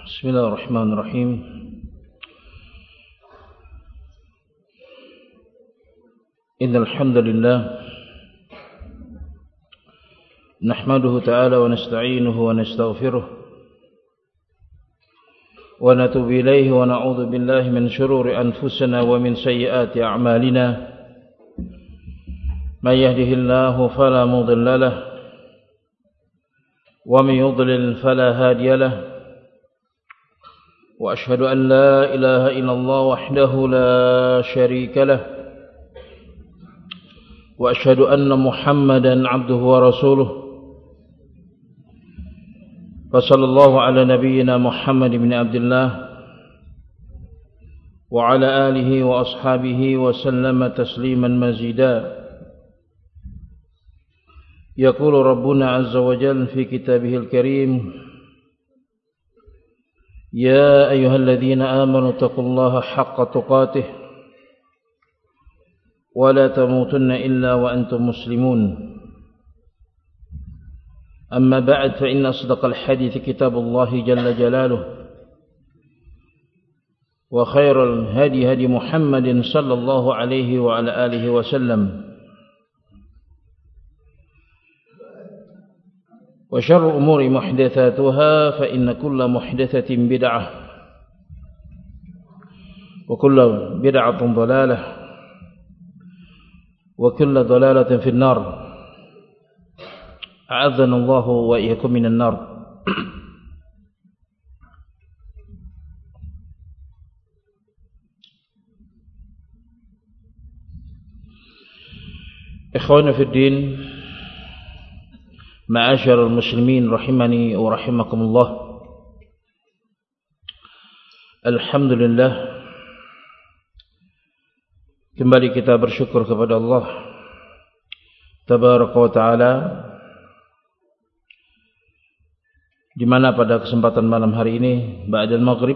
بسم الله الرحمن الرحيم. إن الحمد لله نحمده تعالى ونستعينه ونستغفره ونتوب إليه ونعوذ بالله من شرور أنفسنا ومن سيئات أعمالنا. من يهده الله فلا مضل له ومن يضلل فلا هادي له، وأشهد أن لا إله إلا الله وحده لا شريك له، وأشهد أن محمدا عبده ورسوله. فصلى الله على نبينا محمد بن عبد الله وعلى آله وأصحابه وسلم تسليما مزيدا. يقول ربنا عز وجل في كتابه الكريم: يا أيها الذين آمنوا اتقوا الله حق تقاته ولا تموتن إلا وأنتم مسلمون. أما بعد، فإن أصدق الحديث كتاب الله جل جلاله، وخير الهدي هدي محمد صلى الله عليه وعلى آله وسلم، وشر الأمور محدثاتها، فإن كل محدثة بدعة وكل بدعة ضلالة وكل ضلالة في النار. أعاذنا الله وإياكم من النار. إخوانا في الدين، معاشر المسلمين rahimani wa rahimakumullah. Alhamdulillah, kembali kita bersyukur kepada Allah tabaraka wa taala, di mana pada kesempatan malam hari ini ba'dal maghrib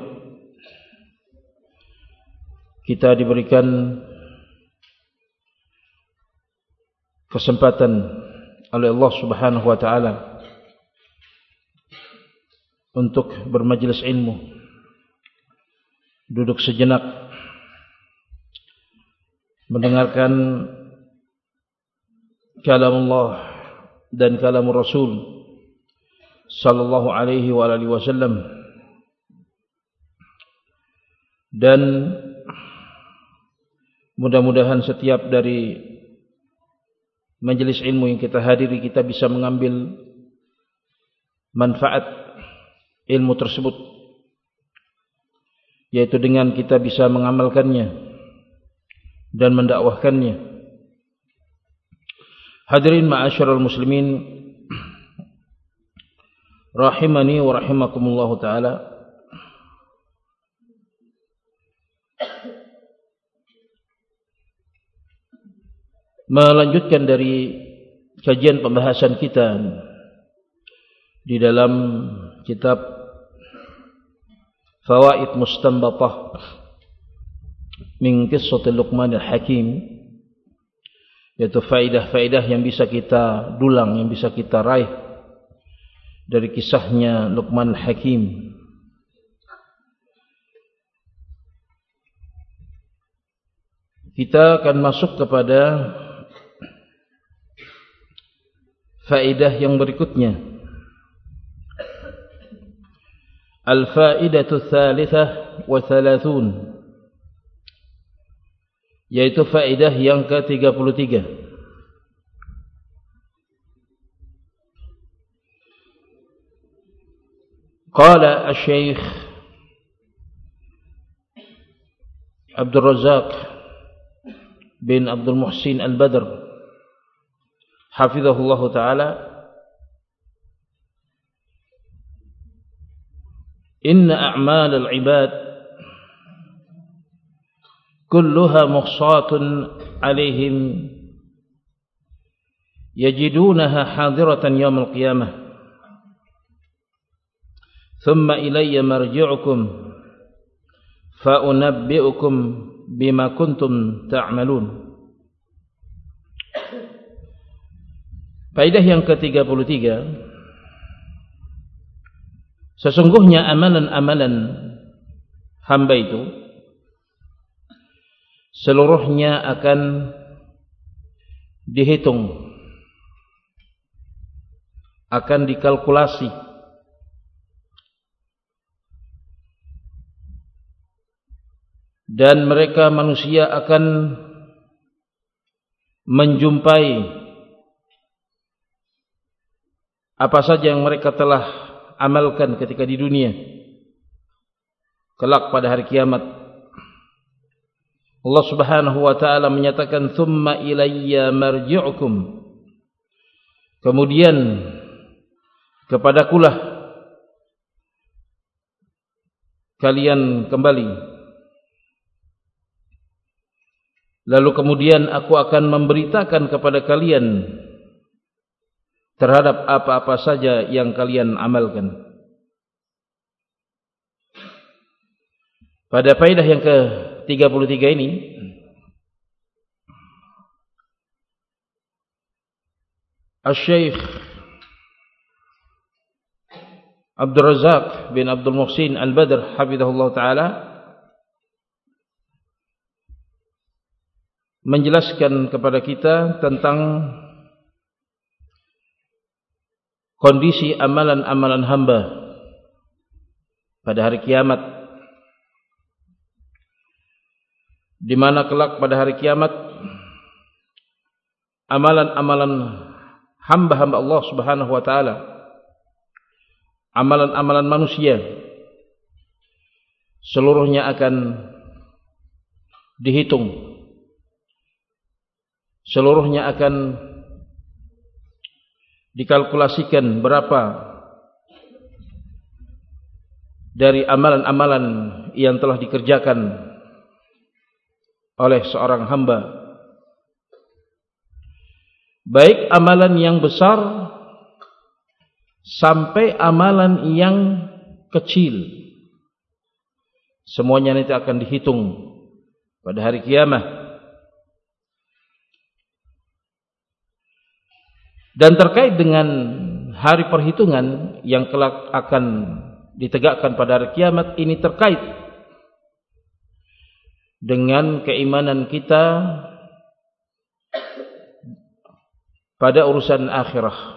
kita diberikan kesempatan oleh Allah Subhanahu wa taala untuk bermajlis ilmu, duduk sejenak mendengarkan kalam Allah dan kalam Rasul sallallahu alaihi wa alihi wasallam, dan mudah-mudahan setiap dari majelis ilmu yang kita hadiri, kita bisa mengambil manfaat ilmu tersebut, yaitu dengan kita bisa mengamalkannya dan mendakwahkannya. Hadirin ma'asyiral muslimin rahimani wa rahimakumullahu ta'ala. Melanjutkan dari kajian pembahasan kita di dalam kitab Fawaid Mustanbatah min Qissatil Luqman Al-Hakim, yaitu faedah-faedah yang bisa kita dulang, yang bisa kita raih dari kisahnya Luqman Al-Hakim. Kita akan masuk kepada faedah yang berikutnya. Al-faidatu tsalitsah wa tsalathun, yaitu faedah yang ke-33. Qala asy-syaikh Abdul Razzaq bin Abdul Muhsin Al-Badr hafizahullah ta'ala: inna a'mal al-ibad kulluha mukhsatun alaihim yajidunaha hadiratan yawm al-qiyamah, thumma ilayya marji'ukum fa unabbi'ukum bima kuntum ta'malun. Faedah yang ke-33, Sesungguhnya amalan-amalan hamba itu seluruhnya akan dihitung, akan dikalkulasi, dan mereka manusia akan menjumpai apa saja yang mereka telah amalkan ketika di dunia kelak pada hari kiamat. Allah Subhanahu wa taala menyatakan thumma ilayya marji'ukum, kemudian kepadakulah kalian kembali, lalu kemudian aku akan memberitakan kepada kalian terhadap apa-apa saja yang kalian amalkan. Pada faedah yang ke-33 ini, Asy-Syaikh Abdul Razak bin Abdul Muhsin Al-Badr hafizahullah ta'ala menjelaskan kepada kita tentang kondisi amalan-amalan hamba pada hari kiamat, di mana kelak pada hari kiamat amalan-amalan hamba-hamba Allah Subhanahu wa taala, amalan-amalan manusia seluruhnya akan dihitung, seluruhnya akan dikalkulasikan berapa dari amalan-amalan yang telah dikerjakan oleh seorang hamba, baik amalan yang besar sampai amalan yang kecil, semuanya nanti akan dihitung pada hari kiamat. Dan terkait dengan hari perhitungan yang kelak akan ditegakkan pada hari kiamat, ini terkait dengan keimanan kita pada urusan akhirah,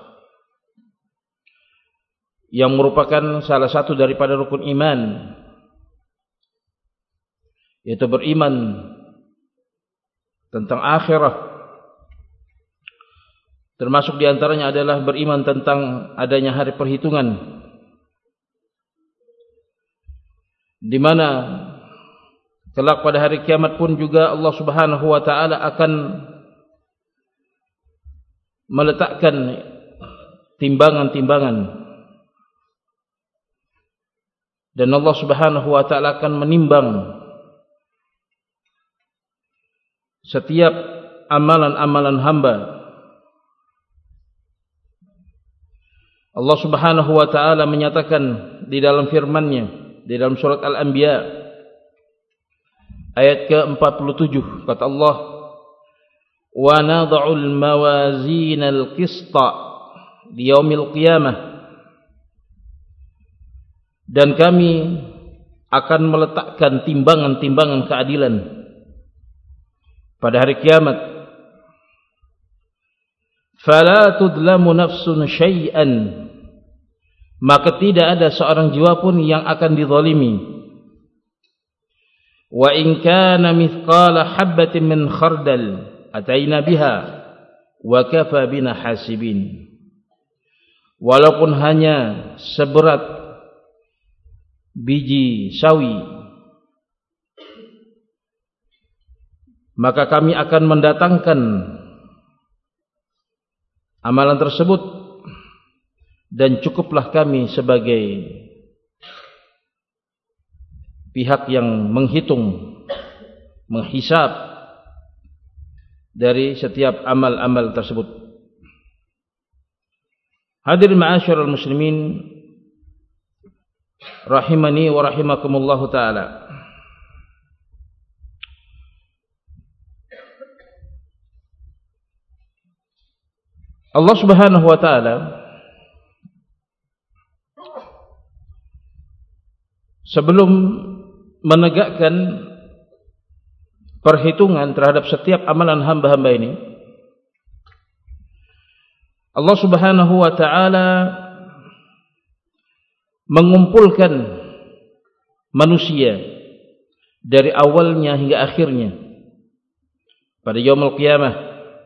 yang merupakan salah satu daripada rukun iman, yaitu beriman tentang akhirah. Termasuk diantaranya adalah beriman tentang adanya hari perhitungan, di mana kelak pada hari kiamat pun juga Allah Subhanahu wa taala akan meletakkan timbangan-timbangan, dan Allah Subhanahu wa taala akan menimbang setiap amalan-amalan hamba. Allah Subhanahu wa taala menyatakan di dalam firman-Nya di dalam surat Al-Anbiya ayat ke-47, kata Allah, "Wa nad'ul mawazinal qista li yaumil qiyamah." Dan kami akan meletakkan timbangan-timbangan keadilan pada hari kiamat. Fala tudlamu nafsun syai'an, maka tidak ada seorang jiwa pun yang akan dizalimi. Wa in kana mithqala habatin min khardal ataina biha wa kafa bina hasibin. Walaupun hanya seberat biji sawi, maka kami akan mendatangkan amalan tersebut, dan cukuplah kami sebagai pihak yang menghitung, menghisab dari setiap amal-amal tersebut. Hadirin ma'asyiral muslimin rahimani wa rahimakumullahu ta'ala. Allah Subhanahu wa ta'ala sebelum menegakkan perhitungan terhadap setiap amalan hamba-hamba ini, Allah Subhanahu wa taala mengumpulkan manusia dari awalnya hingga akhirnya pada yaumul qiyamah,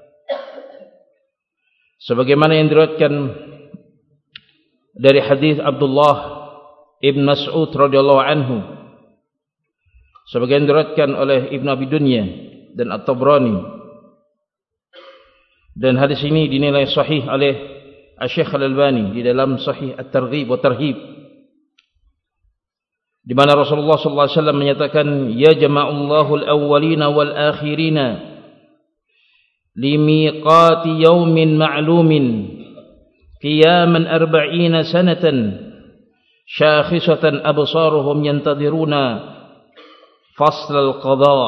sebagaimana yang diriwayatkan dari hadis Abdullah Ibn Mas'ud radhiyallahu anhu, sebagian diriwayatkan oleh Ibn Abi Dunya dan At-Tabrani, dan hadis ini dinilai sahih oleh Asy-Syaikh Al-Albani di dalam Sahih At-Targhib wa Tarhib, di mana Rasulullah sallallahu alaihi wasallam menyatakan, ya jama'allahu al-awwalina wal akhirina limiqati yaumin ma'lumin qiyaman 40 sanatan syakhisatan absaruhum yantadiruna fasl al-qada.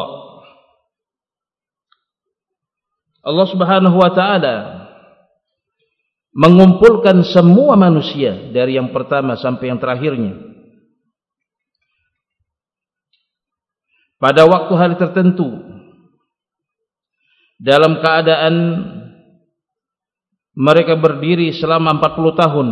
Allah Subhanahu wa taala mengumpulkan semua manusia dari yang pertama sampai yang terakhirnya pada waktu hari tertentu dalam keadaan mereka berdiri selama 40 tahun.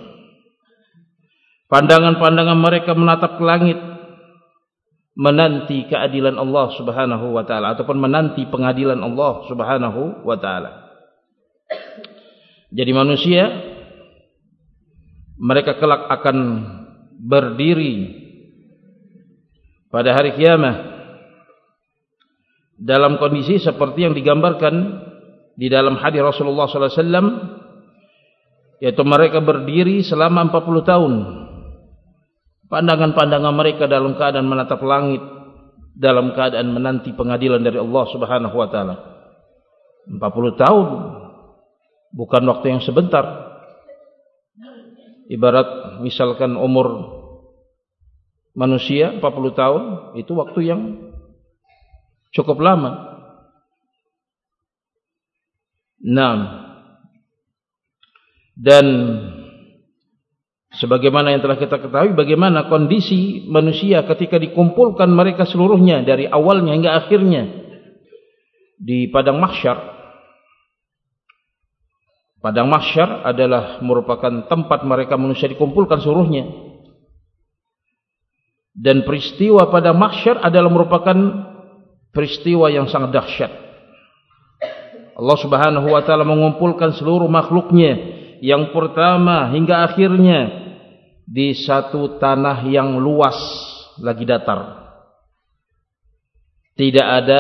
Pandangan-pandangan mereka menatap ke langit, menanti keadilan Allah Subhanahu wa taala ataupun menanti pengadilan Allah Subhanahu wa taala. Jadi manusia mereka kelak akan berdiri pada hari kiamat dalam kondisi seperti yang digambarkan di dalam hadis Rasulullah sallallahu alaihi wasallam, yaitu mereka berdiri selama 40 tahun. Pandangan-pandangan mereka dalam keadaan menatap langit, dalam keadaan menanti pengadilan dari Allah Subhanahu wa taala. 40 tahun bukan waktu yang sebentar. Ibarat misalkan umur manusia 40 tahun itu waktu yang cukup lama. Nah, dan sebagaimana yang telah kita ketahui bagaimana kondisi manusia ketika dikumpulkan mereka seluruhnya dari awalnya hingga akhirnya di padang mahsyar. Padang mahsyar adalah merupakan tempat mereka manusia dikumpulkan seluruhnya. Dan peristiwa pada mahsyar adalah merupakan peristiwa yang sangat dahsyat. Allah Subhanahu wa taala mengumpulkan seluruh makhluknya yang pertama hingga akhirnya di satu tanah yang luas lagi datar. Tidak ada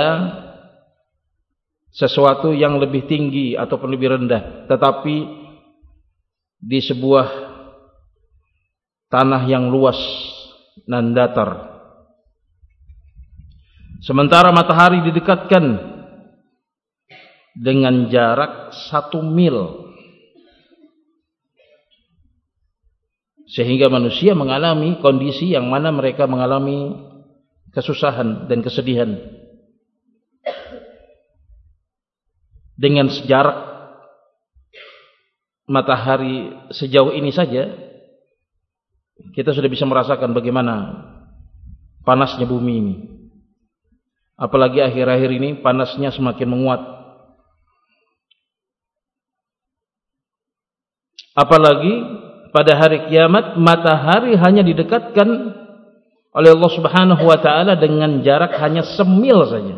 sesuatu yang lebih tinggi ataupun lebih rendah, tetapi di sebuah tanah yang luas dan datar. Sementara matahari didekatkan dengan jarak 1 mil, sehingga manusia mengalami kondisi yang mana mereka mengalami kesusahan dan kesedihan. Dengan jarak matahari sejauh ini saja kita sudah bisa merasakan bagaimana panasnya bumi ini. Apalagi akhir-akhir ini panasnya semakin menguat. Apalagi pada hari kiamat matahari hanya didekatkan oleh Allah Subhanahu wa taala dengan jarak hanya 1 mil saja.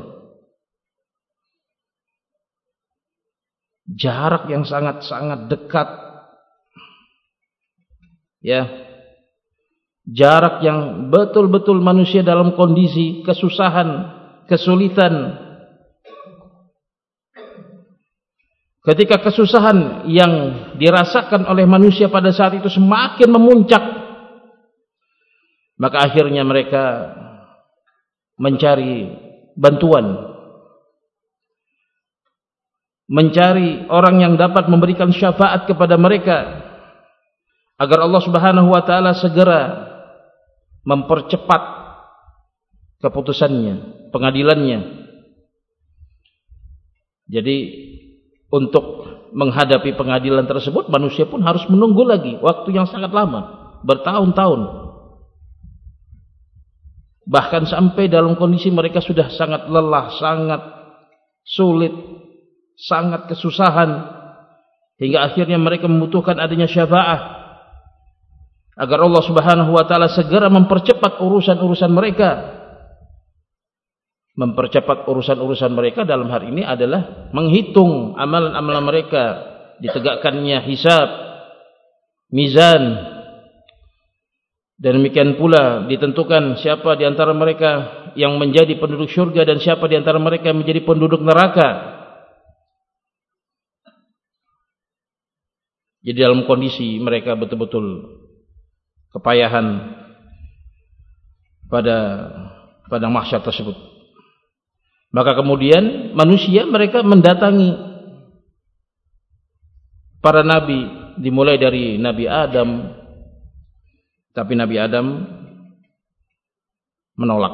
Jarak yang sangat-sangat dekat. Ya. Jarak yang betul-betul manusia dalam kondisi kesusahan, kesulitan. Ketika kesusahan yang dirasakan oleh manusia pada saat itu semakin memuncak, maka akhirnya mereka mencari bantuan, mencari orang yang dapat memberikan syafaat kepada mereka agar Allah Subhanahu wa taala segera mempercepat keputusannya, pengadilannya. Jadi untuk menghadapi pengadilan tersebut manusia pun harus menunggu lagi waktu yang sangat lama, bertahun-tahun. bahkan sampai dalam kondisi mereka sudah sangat lelah, sangat sulit, sangat kesusahan, hingga akhirnya mereka membutuhkan adanya syafaat agar Allah Subhanahu wa taala segera mempercepat urusan-urusan mereka. Mempercepat urusan-urusan mereka dalam hal ini adalah menghitung amalan-amalan mereka, ditegakkannya hisab, mizan, dan demikian pula ditentukan siapa di antara mereka yang menjadi penduduk syurga dan siapa di antara mereka yang menjadi penduduk neraka. Jadi dalam kondisi mereka betul-betul kepayahan pada mahsyar tersebut. Maka kemudian manusia mereka mendatangi para nabi, dimulai dari Nabi Adam, tapi Nabi Adam menolak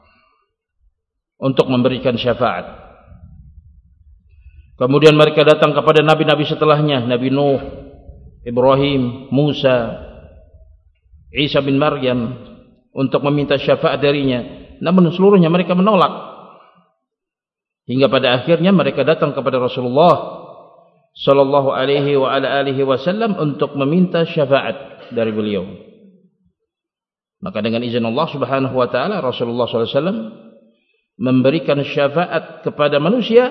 untuk memberikan syafaat. Kemudian mereka datang kepada nabi-nabi setelahnya, Nabi Nuh, Ibrahim, Musa, Isa bin Maryam, untuk meminta syafaat darinya. Namun seluruhnya mereka menolak. Hingga pada akhirnya mereka datang kepada Rasulullah sallallahu alaihi wa ala alihi wasallam untuk meminta syafaat dari beliau. Maka dengan izin Allah Subhanahu wa taala, Rasulullah sallallahu alaihi wasallam memberikan syafaat kepada manusia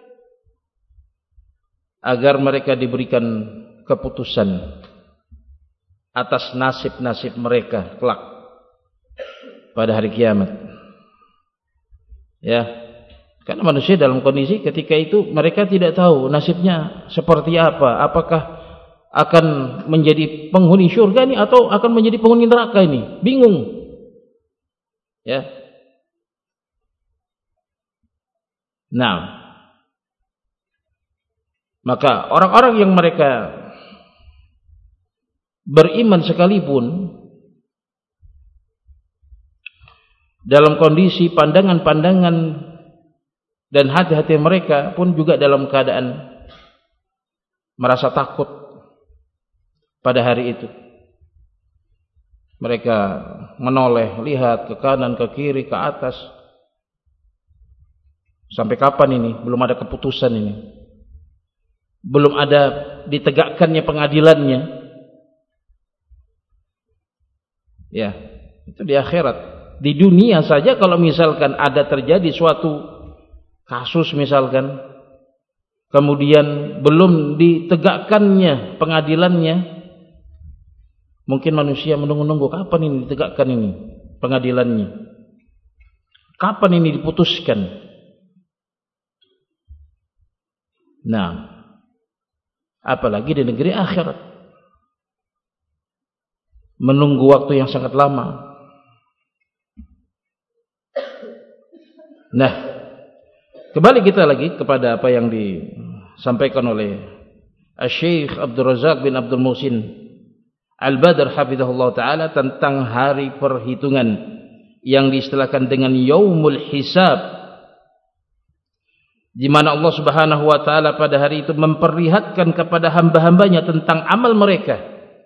agar mereka diberikan keputusan atas nasib-nasib mereka kelak pada hari kiamat. Ya. Karena manusia dalam kondisi ketika itu mereka tidak tahu nasibnya seperti apa. Apakah akan menjadi penghuni syurga ini atau akan menjadi penghuni neraka ini? Bingung. Ya. Nah, maka orang-orang yang mereka beriman sekalipun dalam kondisi pandangan-pandangan dan hati-hati mereka pun juga dalam keadaan merasa takut pada hari itu. Mereka menoleh, lihat ke kanan, ke kiri, ke atas. Sampai kapan ini? Belum ada keputusan ini. Belum ada ditegakkannya pengadilannya. Ya, itu di akhirat. Di dunia saja kalau misalkan ada terjadi suatu kasus misalkan, kemudian belum ditegakkannya pengadilannya, mungkin manusia menunggu-nunggu kapan ini ditegakkan ini pengadilannya, kapan ini diputuskan. Nah, apalagi di negeri akhirat, menunggu waktu yang sangat lama. Nah, kembali kita lagi kepada apa yang disampaikan oleh Syekh Abdul Razak bin Abdul Muhsin Al-Badr hafizahullah ta'ala tentang hari perhitungan yang diistilahkan dengan Yaumul Hisab, di mana Allah Subhanahu wa ta'ala pada hari itu memperlihatkan kepada hamba-hambanya tentang amal mereka.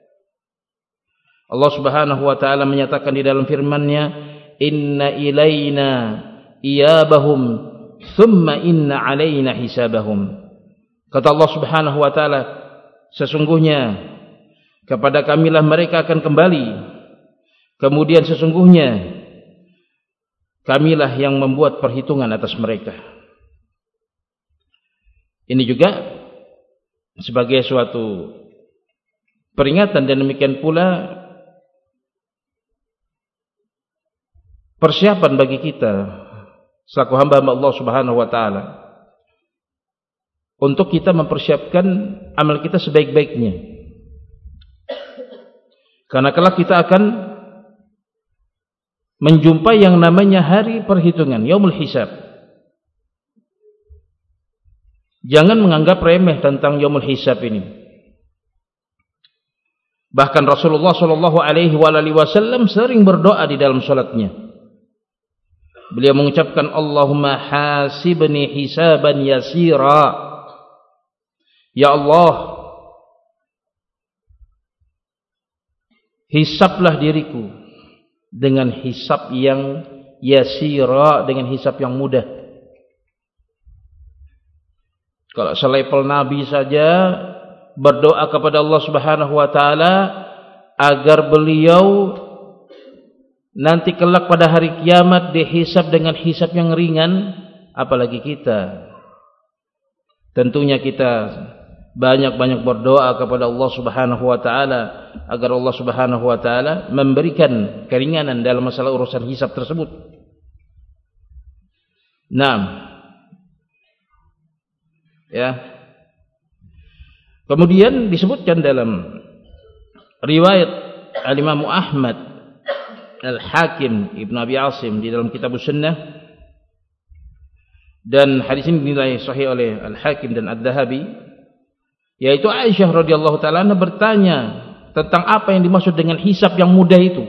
Allah Subhanahu wa ta'ala menyatakan di dalam firman-Nya, "Inna ilaina iyabahum thumma inna alaina hisabahum." Kata Allah Subhanahu wa taala, sesungguhnya kepada kamilah mereka akan kembali, kemudian sesungguhnya kamilah yang membuat perhitungan atas mereka. Ini juga sebagai suatu peringatan dan demikian pula persiapan bagi kita selaku hamba-hamba Allah Subhanahu wa taala untuk kita mempersiapkan amal kita sebaik-baiknya. Karena kelak kita akan menjumpai yang namanya hari perhitungan, Yaumul Hisab. Jangan menganggap remeh tentang Yaumul Hisab ini. Bahkan Rasulullah sallallahu alaihi wasallam sering berdoa di dalam salatnya. Beliau mengucapkan, Allahumma hasibni hisaban yasira. Ya Allah, hisablah diriku dengan hisab yang yasira, dengan hisab yang mudah. Kalau selevel Nabi saja berdoa kepada Allah Subhanahu wa taala agar beliau nanti kelak pada hari kiamat dihisab dengan hisab yang ringan, apalagi kita. Tentunya kita banyak-banyak berdoa kepada Allah Subhanahu wa taala agar Allah Subhanahu wa taala memberikan keringanan dalam masalah urusan hisab tersebut. Naam. Ya. Kemudian disebutkan dalam riwayat Al-Imam Ahmad, Al-Hakim, Ibn Abi Asim di dalam Kitab Sunnah, dan hadis ini dinilai sahih oleh Al-Hakim dan Ad-Dhahabi, yaitu Aisyah radhiyallahu taala bertanya tentang apa yang dimaksud dengan hisab yang mudah itu.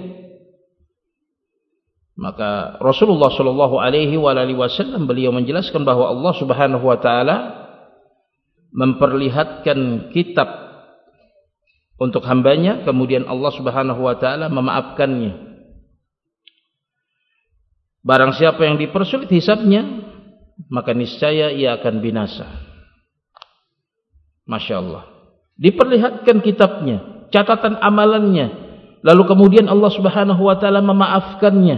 Maka Rasulullah sallallahu alaihi wasallam beliau menjelaskan bahwa Allah Subhanahu wa taala memperlihatkan kitab untuk hambanya, kemudian Allah Subhanahu wa taala memaafkannya. Barang siapa yang dipersulit hisabnya, maka niscaya ia akan binasa. Masya Allah. Diperlihatkan kitabnya, catatan amalannya, lalu kemudian Allah Subhanahu wa taala memaafkannya.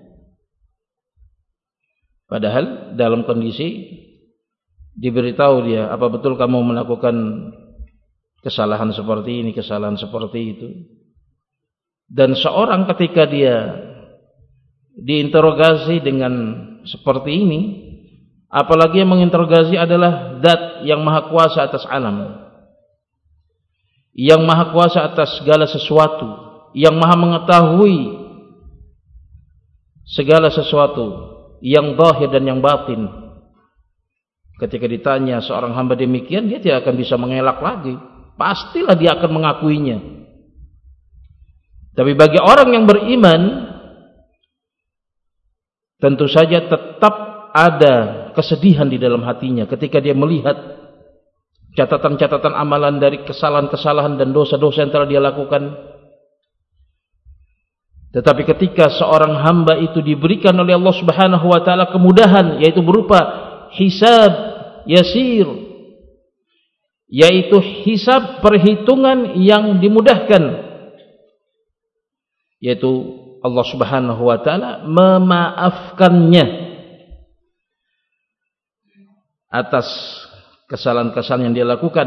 Padahal dalam kondisi diberitahu dia, apa betul kamu melakukan kesalahan seperti ini, kesalahan seperti itu. Dan seorang ketika dia diinterogasi dengan seperti ini, apalagi yang menginterogasi adalah Zat yang maha kuasa atas alam, yang maha kuasa atas segala sesuatu, yang maha mengetahui segala sesuatu, yang zahir dan yang batin. Ketika ditanya seorang hamba demikian, dia tidak akan bisa mengelak lagi. Pastilah dia akan mengakuinya. Tapi bagi orang yang beriman, tentu saja tetap ada kesedihan di dalam hatinya ketika dia melihat catatan-catatan amalan dari kesalahan-kesalahan dan dosa-dosa yang telah dia lakukan. Tetapi ketika seorang hamba itu diberikan oleh Allah Subhanahu wa taala kemudahan, yaitu berupa hisab yasir, yaitu hisab perhitungan yang dimudahkan, yaitu Allah Subhanahu wa taala memaafkannya atas kesalahan-kesalahan yang dia lakukan.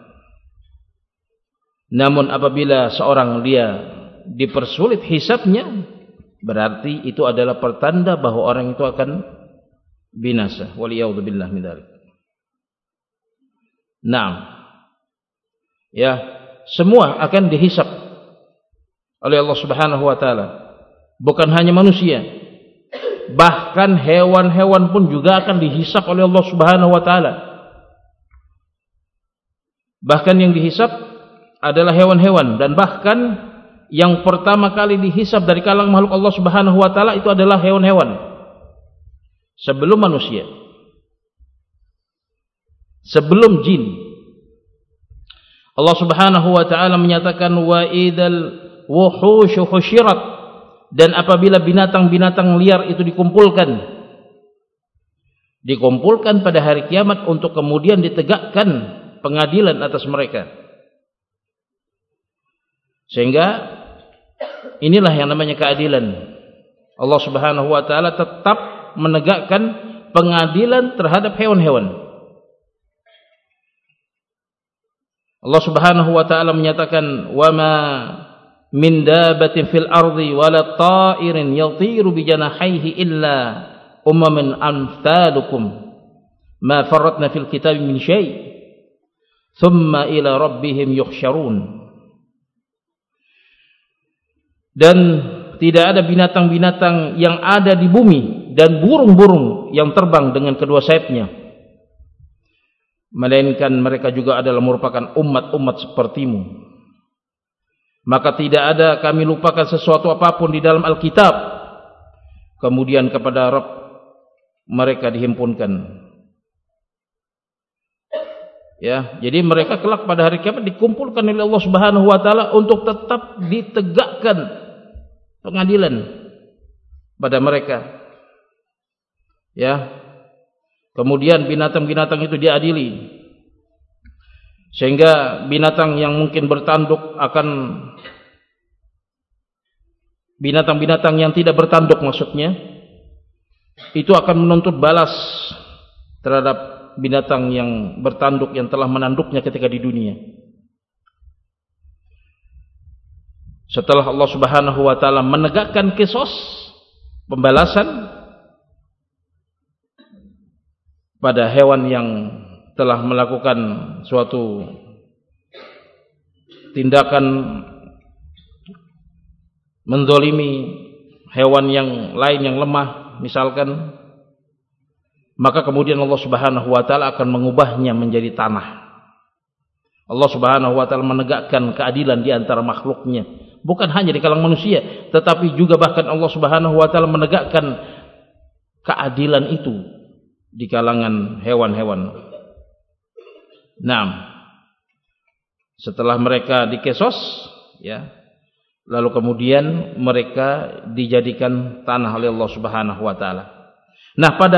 Namun apabila seorang dia dipersulit hisabnya, berarti itu adalah pertanda bahwa orang itu akan binasa. Waliyadzubillah min dzalik. Naam. Ya, semua akan dihisab oleh Allah Subhanahu wa taala. Bukan hanya manusia, bahkan hewan-hewan pun juga akan dihisab oleh Allah Subhanahu wa taala. Bahkan yang dihisab adalah hewan-hewan, dan bahkan yang pertama kali dihisab dari kalangan makhluk Allah Subhanahu wa taala itu adalah hewan-hewan sebelum manusia, sebelum jin. Allah Subhanahu wa taala menyatakan wa idzal wuhushu husyirat, dan apabila binatang-binatang liar itu dikumpulkan pada hari kiamat untuk kemudian ditegakkan pengadilan atas mereka. Sehingga inilah yang namanya keadilan. Allah Subhanahu wa taala tetap menegakkan pengadilan terhadap hewan-hewan. Allah Subhanahu wa taala menyatakan wa ma min dabatin fil ardi wala ta'irin yatiru bi janahihi illa umamun amsalukum ma farratna fil kitabi min syai' thumma ila rabbihim yuhsyarun. Dan tidak ada binatang-binatang yang ada di bumi dan burung-burung yang terbang dengan kedua sayapnya, melainkan mereka juga adalah merupakan umat-umat sepertimu. Maka tidak ada kami lupakan sesuatu apapun di dalam Alkitab, kemudian kepada Rabb mereka dihimpunkan. Ya, jadi mereka kelak pada hari kiamat dikumpulkan oleh Allah Subhanahu wa taala untuk tetap ditegakkan pengadilan pada mereka. Ya. Kemudian binatang-binatang itu diadili. Sehingga binatang yang mungkin bertanduk akan binatang-binatang yang tidak bertanduk maksudnya itu akan menuntut balas terhadap binatang yang bertanduk yang telah menanduknya ketika di dunia. Setelah Allah Subhanahu wa taala menegakkan qisas, pembalasan pada hewan yang telah melakukan suatu tindakan menzalimi hewan yang lain yang lemah misalkan, maka kemudian Allah Subhanahu wa taala akan mengubahnya menjadi tanah. Allah Subhanahu wa taala menegakkan keadilan di antara makhluknya, bukan hanya di kalangan manusia, tetapi juga bahkan Allah Subhanahu wa taala menegakkan keadilan itu di kalangan hewan-hewan. Nah, setelah mereka dikesos, ya, lalu kemudian mereka dijadikan tanah oleh Allah Subhanahu wa taala. Nah, pada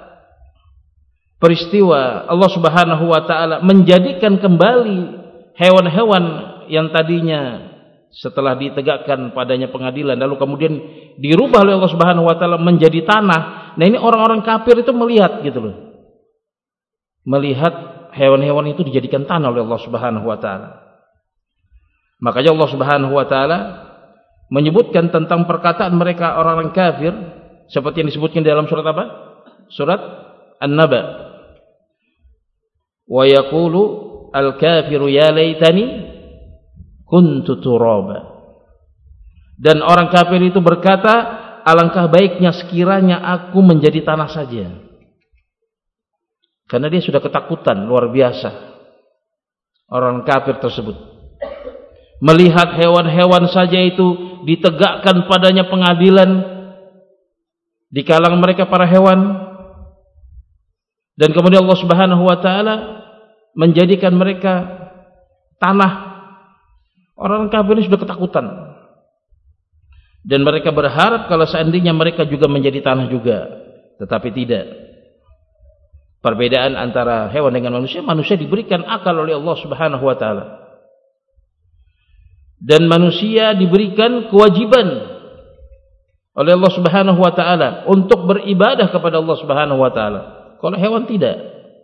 peristiwa Allah Subhanahu wa taala menjadikan kembali hewan-hewan yang tadinya setelah ditegakkan padanya pengadilan lalu kemudian dirubah oleh Allah Subhanahu wa taala menjadi tanah. Nah, ini orang-orang kafir itu melihat gitu loh. Melihat hewan-hewan itu dijadikan tanah oleh Allah Subhanahu wa taala. Makanya Allah Subhanahu wa taala menyebutkan tentang perkataan mereka orang-orang kafir seperti yang disebutkan dalam surat apa? Surat An-Naba. Wa yaqulu al-kafiru ya laitani kuntu turaba. Dan orang kafir itu berkata, alangkah baiknya sekiranya aku menjadi tanah saja. Karena dia sudah ketakutan luar biasa. Orang kafir tersebut melihat hewan-hewan saja itu ditegakkan padanya pengadilan di kalangan mereka para hewan, dan kemudian Allah Subhanahu wa taala menjadikan mereka tanah. Orang kafir ini sudah ketakutan, dan mereka berharap kalau seandainya mereka juga menjadi tanah juga, tetapi tidak. Perbedaan antara hewan dengan manusia, manusia diberikan akal oleh Allah Subhanahu wa taala. Dan manusia diberikan kewajiban oleh Allah Subhanahu wa taala untuk beribadah kepada Allah Subhanahu wa taala. Kalau hewan tidak.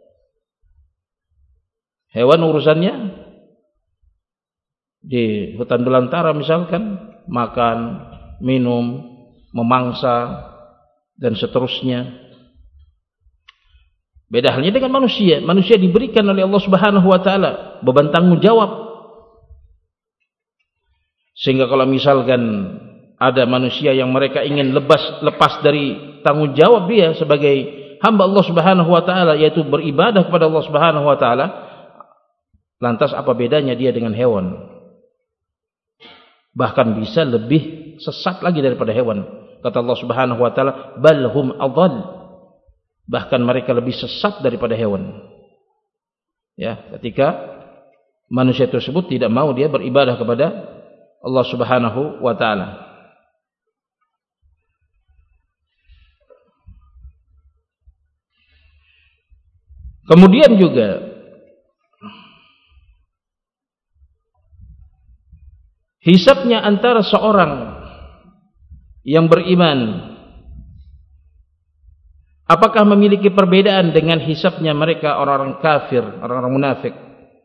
Hewan urusannya di hutan belantara misalkan, makan, minum, memangsa dan seterusnya. Beda halnya dengan manusia. Manusia diberikan oleh Allah Subhanahu wa taala beban tanggung jawab. Sehingga kalau misalkan ada manusia yang mereka ingin lepas dari tanggung jawab dia sebagai hamba Allah Subhanahu wa taala, yaitu beribadah kepada Allah Subhanahu wa taala, lantas apa bedanya dia dengan hewan? Bahkan bisa lebih sesat lagi daripada hewan. Kata Allah Subhanahu wa taala, bal hum adall. Bahkan mereka lebih sesat daripada hewan. Ya, ketika manusia tersebut tidak mau dia beribadah kepada Allah Subhanahu wa taala. Kemudian juga hisabnya antara seorang yang beriman, apakah memiliki perbedaan dengan hisabnya mereka orang-orang kafir, orang-orang munafik?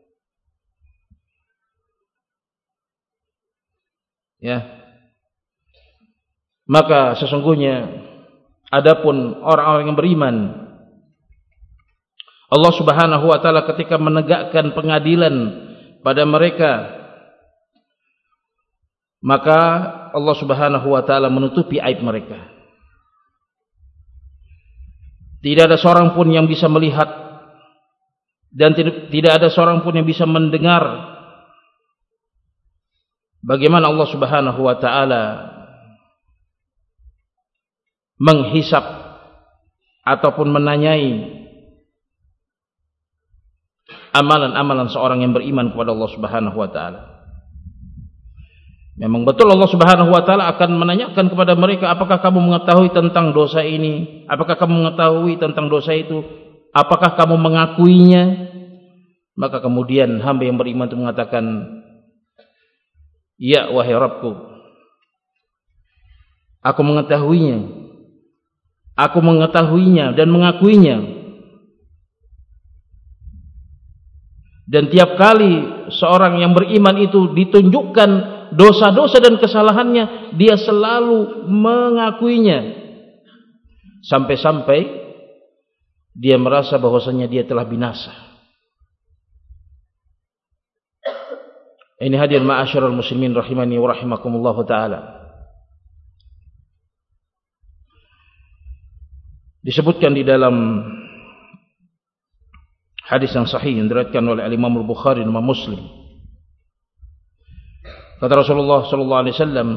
Ya. Maka sesungguhnya adapun orang-orang yang beriman, Allah Subhanahu wa taala ketika menegakkan pengadilan pada mereka, maka Allah Subhanahu wa taala menutupi aib mereka. Tidak ada seorang pun yang bisa melihat dan tidak ada seorang pun yang bisa mendengar bagaimana Allah Subhanahu wa taala menghisap ataupun menanyai amalan-amalan seorang yang beriman kepada Allah Subhanahu wa taala. Memang betul Allah Subhanahu wa taala akan menanyakan kepada mereka, apakah kamu mengetahui tentang dosa ini? Apakah kamu mengetahui tentang dosa itu? Apakah kamu mengakuinya? Maka kemudian hamba yang beriman itu mengatakan, ya wahai Rabbku, aku mengetahuinya dan mengakuinya. Dan tiap kali seorang yang beriman itu ditunjukkan dosa-dosa dan kesalahannya, dia selalu mengakuinya. Sampai-sampai dia merasa bahwasanya dia telah binasa. Ini hadir ma'asyiral muslimin rahimani wa rahimakumullah taala. Disebutkan di dalam hadis yang sahih yang diriwayatkan oleh Imam Al-Bukhari dan Imam Muslim. Kata Rasulullah sallallahu alaihi wasallam,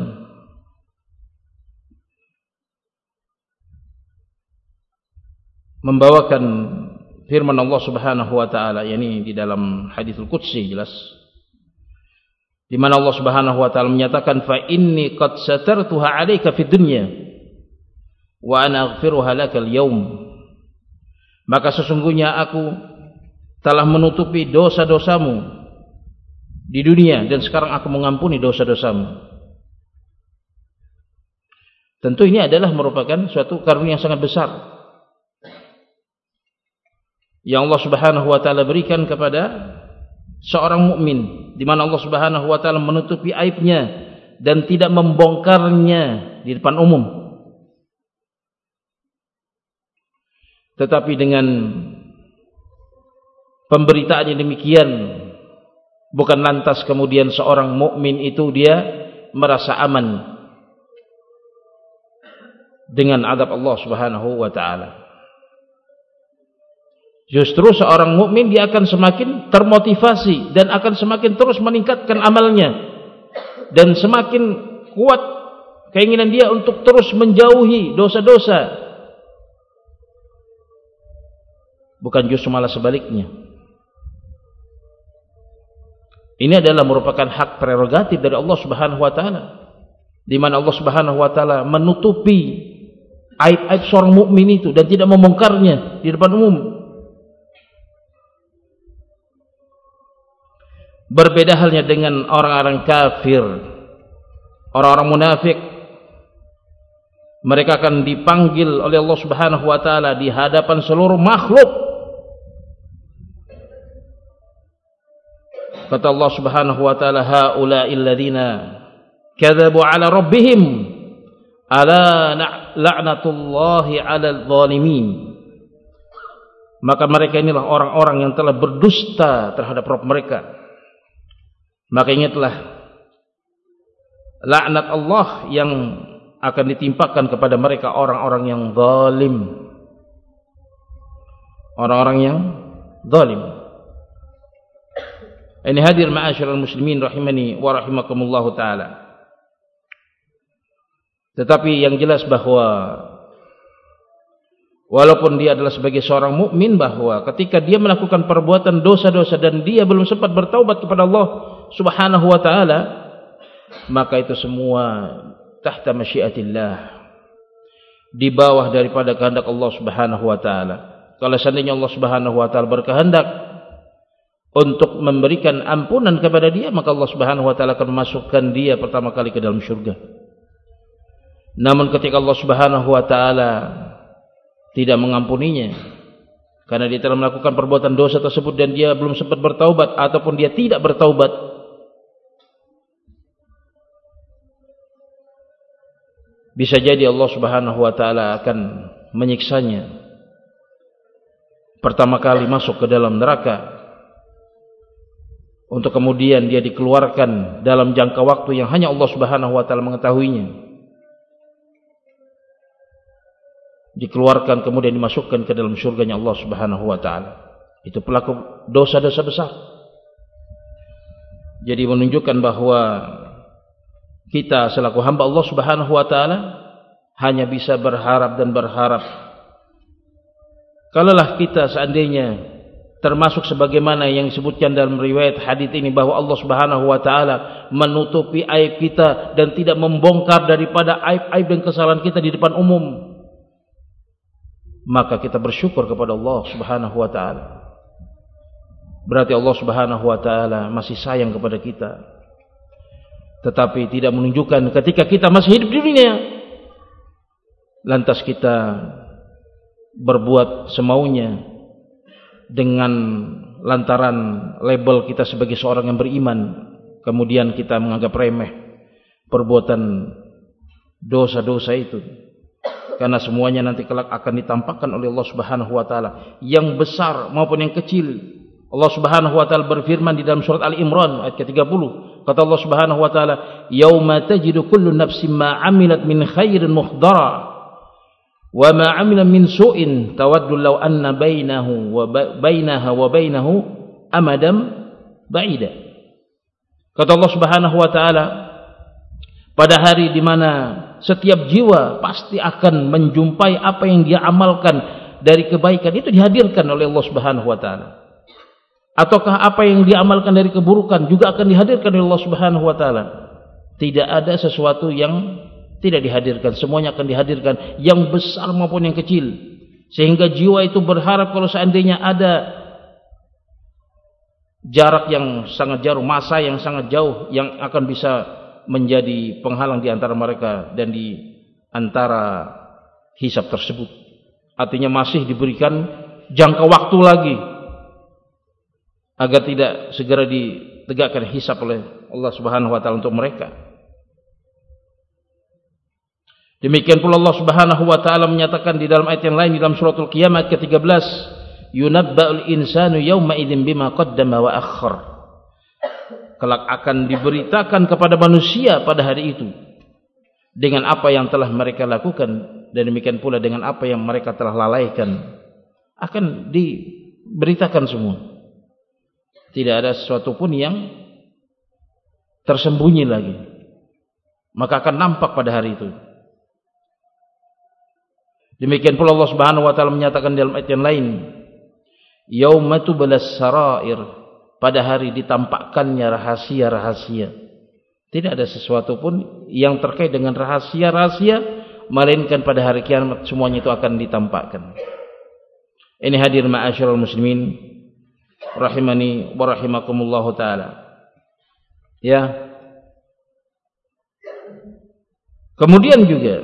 membawakan firman Allah Subhanahu wa taala, yakni di dalam hadits Qudsi jelas, di mana Allah Subhanahu wa taala menyatakan, fa inni qad satartuha 'alaika fid dunya wa ana aghfiruha lakal yaum. Maka sesungguhnya aku telah menutupi dosa-dosamu di dunia dan sekarang aku mengampuni dosa-dosamu. Tentu ini adalah merupakan suatu karunia yang sangat besar yang Allah Subhanahu wa taala berikan kepada seorang mukmin, di mana Allah Subhanahu wa taala menutupi aibnya dan tidak membongkarnya di depan umum. Tetapi dengan pemberitaan yang demikian, bukan lantas kemudian seorang mukmin itu dia merasa aman dengan azab Allah Subhanahu wa taala. Justru seorang mukmin dia akan semakin termotivasi dan akan semakin terus meningkatkan amalnya dan semakin kuat keinginan dia untuk terus menjauhi dosa-dosa. Bukan justru malah sebaliknya. Ini adalah merupakan hak prerogatif dari Allah Subhanahu wa taala, di mana Allah Subhanahu wa taala menutupi aib-aib seorang mukmin itu dan tidak membongkarnya di depan umum. Berbeda halnya dengan orang-orang kafir, orang-orang munafik. Mereka akan dipanggil oleh Allah Subhanahu wa taala di hadapan seluruh makhluk. Kata Allah Subhanahu wa taala, haula'il ladzina kadzabu 'ala rabbihim ala la'natullahi 'alal zalimin. Maka mereka inilah orang-orang yang telah berdusta terhadap Rabb mereka. Maka ingatlah laknat Allah yang akan ditimpakan kepada mereka orang-orang yang zalim. Orang-orang yang zalim. Ini hadir ma'asyiral muslimin rahimani wa rahimakumullah taala. Tetapi yang jelas bahwa walaupun dia adalah sebagai seorang mukmin, bahwa ketika dia melakukan perbuatan dosa-dosa dan dia belum sempat bertaubat kepada Allah Subhanahu wa taala, maka itu semua tahta masyiatillah, di bawah daripada kehendak Allah Subhanahu wa taala. Kalau seandainya Allah Subhanahu wa taala berkehendak untuk memberikan ampunan kepada dia, maka Allah Subhanahu wa taala akan memasukkan dia pertama kali ke dalam surga. Namun ketika Allah Subhanahu wa taala tidak mengampuninya karena dia telah melakukan perbuatan dosa tersebut dan dia belum sempat bertaubat ataupun dia tidak bertaubat, bisa jadi Allah Subhanahu wa taala akan menyiksanya. Pertama kali masuk ke dalam neraka, untuk kemudian dia dikeluarkan dalam jangka waktu yang hanya Allah Subhanahu wa taala mengetahuinya. Dikeluarkan kemudian dimasukkan ke dalam surganya Allah Subhanahu wa taala. Itu pelaku dosa-dosa besar. Jadi menunjukkan bahwa kita selaku hamba Allah Subhanahu wa taala hanya bisa berharap dan berharap. Kalaulah kita seandainya termasuk sebagaimana yang disebutkan dalam riwayat hadits ini bahwa Allah Subhanahu wa taala menutupi aib kita dan tidak membongkar daripada aib-aib dan kesalahan kita di depan umum, maka kita bersyukur kepada Allah Subhanahu wa taala. Berarti Allah Subhanahu wa taala masih sayang kepada kita. Tetapi tidak menunjukkan ketika kita masih hidup di dunia lantas kita berbuat semaunya dengan lantaran label kita sebagai seorang yang beriman, kemudian kita menganggap remeh perbuatan dosa-dosa itu, karena semuanya nanti kelak akan ditampakkan oleh Allah Subhanahu wa taala, yang besar maupun yang kecil. Allah Subhanahu wa taala berfirman di dalam surat Al-Imran ayat ke-30, kata Allah Subhanahu wa taala, "Yauma tajidu kullu nafsin ma 'amilat min khairin muhdara wa ma 'amila min su'in tawaddu law anna bainahu wa bainahu amadam ba'ida." Kata Allah Subhanahu wa taala, pada hari di mana setiap jiwa pasti akan menjumpai apa yang dia amalkan dari kebaikan itu dihadirkan oleh Allah Subhanahu wa taala. Ataukah apa yang dia amalkan dari keburukan juga akan dihadirkan oleh Allah Subhanahu wa taala. Tidak ada sesuatu yang tidak dihadirkan, semuanya akan dihadirkan, yang besar maupun yang kecil. Sehingga jiwa itu berharap kalau seandainya ada jarak yang sangat jauh, masa yang sangat jauh yang akan bisa menjadi penghalang di antara mereka dan di antara hisab tersebut. Artinya masih diberikan jangka waktu lagi agar tidak segera ditegakkan hisab oleh Allah Subhanahu wa taala untuk mereka. Demikian pula Allah Subhanahu wa taala menyatakan di dalam ayat yang lain di dalam suratul Qiyamah ke-13, "Yunabba'ul insanu yawma idzin bima qaddama wa akhkhar." Kelak akan diberitakan kepada manusia pada hari itu dengan apa yang telah mereka lakukan, dan demikian pula dengan apa yang mereka telah lalaikan. Akan diberitakan semua. Tidak ada sesuatu pun yang tersembunyi lagi. Maka akan nampak pada hari itu. Demikian pula Allah Subhanahu wa taala menyatakan dalam ayat yang lain, "Yauma tublas sarair." Pada hari ditampakkannya rahasia-rahasia. Tidak ada sesuatu pun yang terkait dengan rahasia-rahasia melainkan pada hari kiamat semuanya itu akan ditampakkan. Ini hadir ma'asyiral muslimin rahimani wa rahimakumullah taala. Ya. Kemudian juga,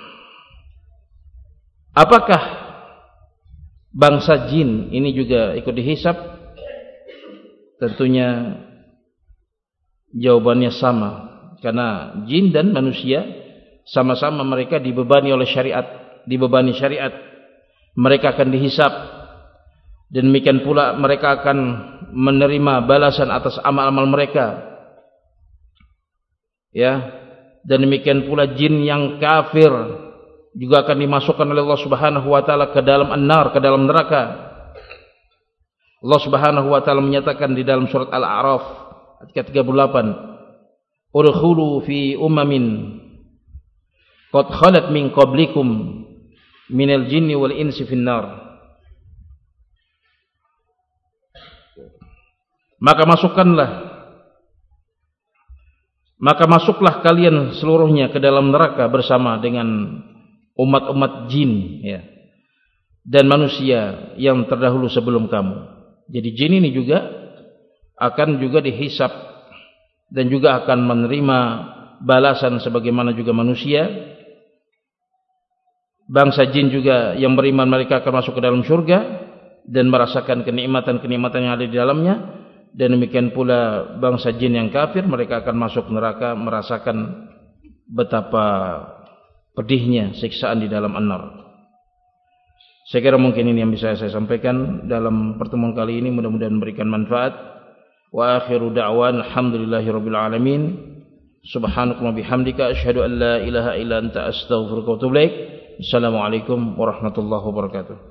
apakah bangsa jin ini juga ikut dihisab? Tentunya jawabannya sama, karena jin dan manusia sama-sama mereka dibebani oleh syariat, dibebani syariat. Mereka akan dihisab, dan demikian pula mereka akan menerima balasan atas amal-amal mereka. Ya, dan demikian pula jin yang kafir juga akan dimasukkan oleh Allah Subhanahu wa taala ke dalam an-nar, ke dalam neraka. Allah Subhanahu wa taala menyatakan di dalam surat Al-A'raf ayat 38, "Udkhulu fi umamin qad khalat min qablikum minal jinni wal insi fin nar." Maka masuklah kalian seluruhnya ke dalam neraka bersama dengan umat-umat jin, ya, dan manusia yang terdahulu sebelum kamu. Jadi jin ini juga akan juga dihisab dan juga akan menerima balasan sebagaimana juga manusia. Bangsa jin juga yang beriman mereka akan masuk ke dalam surga dan merasakan kenikmatan-kenikmatan yang ada di dalamnya. Dan demikian pula bangsa jin yang kafir, mereka akan masuk neraka merasakan betapa pedihnya siksaan di dalam an-nar. Saya kira mungkin ini yang bisa saya sampaikan dalam pertemuan kali ini, mudah-mudahan memberikan manfaat. Wa akhiru da'wan alhamdulillahirabbil alamin. Subhanakallahumma bihamdika asyhadu an la ilaha illa anta astaghfiruka wa atubu ilaik. Assalamualaikum warahmatullahi wabarakatuh.